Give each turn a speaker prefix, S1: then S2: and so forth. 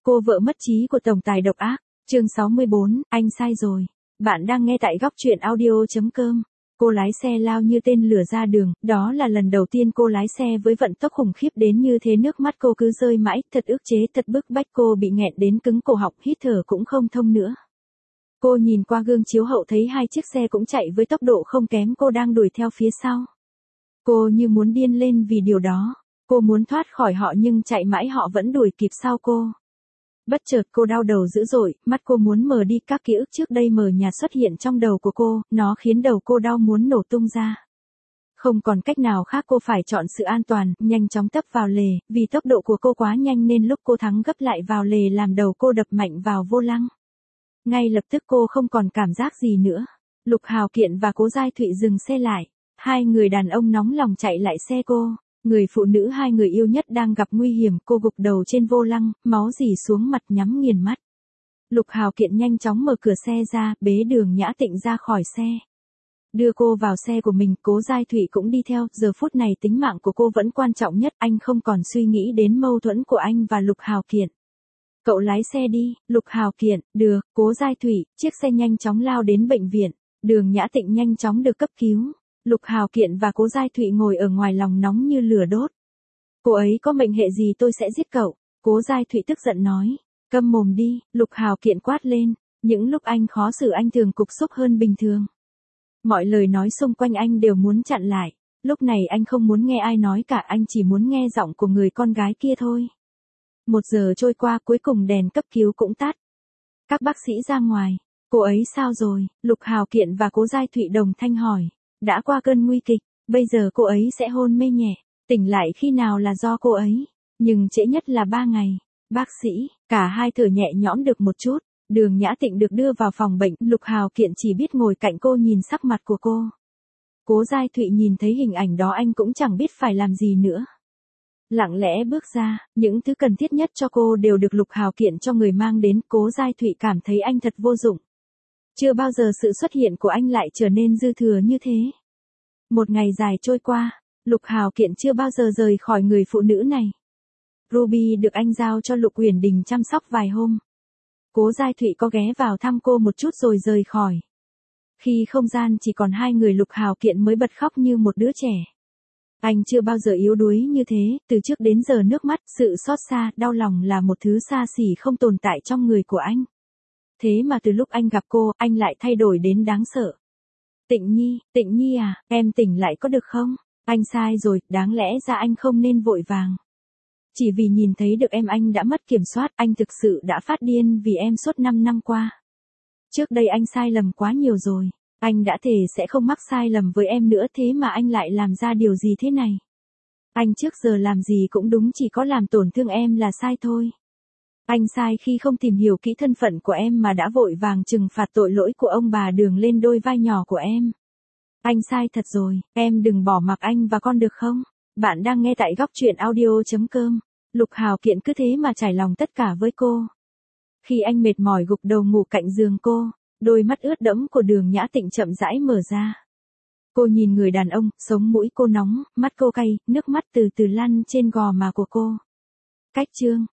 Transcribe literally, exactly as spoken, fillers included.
S1: Cô vợ mất trí của tổng tài độc ác. Chương sáu mươi bốn, anh sai rồi. Bạn đang nghe tại góc truyện audio chấm com. Cô lái xe lao như tên lửa ra đường, đó là lần đầu tiên cô lái xe với vận tốc khủng khiếp đến như thế, nước mắt cô cứ rơi mãi, thật ức chế, thật bức bách, cô bị nghẹn đến cứng cổ họng, hít thở cũng không thông nữa. Cô nhìn qua gương chiếu hậu thấy hai chiếc xe cũng chạy với tốc độ không kém, cô đang đuổi theo phía sau. Cô như muốn điên lên vì điều đó. Cô muốn thoát khỏi họ nhưng chạy mãi họ vẫn đuổi kịp sau cô. Bất chợt cô đau đầu dữ dội, mắt cô muốn mờ đi, các ký ức trước đây mờ nhạt xuất hiện trong đầu của cô, nó khiến đầu cô đau muốn nổ tung ra. Không còn cách nào khác, cô phải chọn sự an toàn, nhanh chóng tấp vào lề, vì tốc độ của cô quá nhanh nên lúc cô thắng gấp lại vào lề làm đầu cô đập mạnh vào vô lăng. Ngay lập tức cô không còn cảm giác gì nữa. Lục Hào Kiện và Cố Giai Thụy dừng xe lại. Hai người đàn ông nóng lòng chạy lại xe cô. Người phụ nữ hai người yêu nhất đang gặp nguy hiểm, cô gục đầu trên vô lăng, máu rỉ xuống mặt, nhắm nghiền mắt. Lục Hào Kiện nhanh chóng mở cửa xe ra, bế Đường Nhã Tịnh ra khỏi xe. Đưa cô vào xe của mình, Cố Giai Thụy cũng đi theo, giờ phút này tính mạng của cô vẫn quan trọng nhất, anh không còn suy nghĩ đến mâu thuẫn của anh và Lục Hào Kiện. Cậu lái xe đi, Lục Hào Kiện, được, Cố Giai Thụy, chiếc xe nhanh chóng lao đến bệnh viện, Đường Nhã Tịnh nhanh chóng được cấp cứu. Lục Hào Kiện và Cố Giai Thụy ngồi ở ngoài lòng nóng như lửa đốt. Cô ấy có mệnh hệ gì tôi sẽ giết cậu, Cố Giai Thụy tức giận nói. Câm mồm đi, Lục Hào Kiện quát lên, những lúc anh khó xử anh thường cục xúc hơn bình thường. Mọi lời nói xung quanh anh đều muốn chặn lại, lúc này anh không muốn nghe ai nói cả, anh chỉ muốn nghe giọng của người con gái kia thôi. Một giờ trôi qua, cuối cùng đèn cấp cứu cũng tắt. Các bác sĩ ra ngoài, cô ấy sao rồi, Lục Hào Kiện và Cố Giai Thụy đồng thanh hỏi. Đã qua cơn nguy kịch, bây giờ cô ấy sẽ hôn mê nhẹ, tỉnh lại khi nào là do cô ấy, nhưng trễ nhất là ba ngày. Bác sĩ, cả hai thở nhẹ nhõm được một chút, Đường Nhã Tịnh được đưa vào phòng bệnh, Lục Hào Kiện chỉ biết ngồi cạnh cô nhìn sắc mặt của cô. Cố Giai Thụy nhìn thấy hình ảnh đó anh cũng chẳng biết phải làm gì nữa. Lặng lẽ bước ra, những thứ cần thiết nhất cho cô đều được Lục Hào Kiện cho người mang đến, Cố Giai Thụy cảm thấy anh thật vô dụng. Chưa bao giờ sự xuất hiện của anh lại trở nên dư thừa như thế. Một ngày dài trôi qua, Lục Hào Kiện chưa bao giờ rời khỏi người phụ nữ này. Ruby được anh giao cho Lục Uyển Đình chăm sóc vài hôm. Cố Giai Thụy có ghé vào thăm cô một chút rồi rời khỏi. Khi không gian chỉ còn hai người, Lục Hào Kiện mới bật khóc như một đứa trẻ. Anh chưa bao giờ yếu đuối như thế, từ trước đến giờ nước mắt, sự xót xa, đau lòng là một thứ xa xỉ không tồn tại trong người của anh. Thế mà từ lúc anh gặp cô, anh lại thay đổi đến đáng sợ. Tịnh Nhi, Tịnh Nhi à, em tỉnh lại có được không? Anh sai rồi, đáng lẽ ra anh không nên vội vàng. Chỉ vì nhìn thấy được em anh đã mất kiểm soát, anh thực sự đã phát điên vì em suốt năm năm qua. Trước đây anh sai lầm quá nhiều rồi, anh đã thề sẽ không mắc sai lầm với em nữa, thế mà anh lại làm ra điều gì thế này? Anh trước giờ làm gì cũng đúng, chỉ có làm tổn thương em là sai thôi. Anh sai khi không tìm hiểu kỹ thân phận của em mà đã vội vàng trừng phạt tội lỗi của ông bà Đường lên đôi vai nhỏ của em. Anh sai thật rồi, em đừng bỏ mặc anh và con được không? Bạn đang nghe tại góc truyện audio chấm com. Lục Hào Kiện cứ thế mà trải lòng tất cả với cô. Khi anh mệt mỏi gục đầu ngủ cạnh giường cô, đôi mắt ướt đẫm của Đường Nhã Tịnh chậm rãi mở ra. Cô nhìn người đàn ông, sống mũi cô nóng, mắt cô cay, nước mắt từ từ lăn trên gò má của cô. Cách chương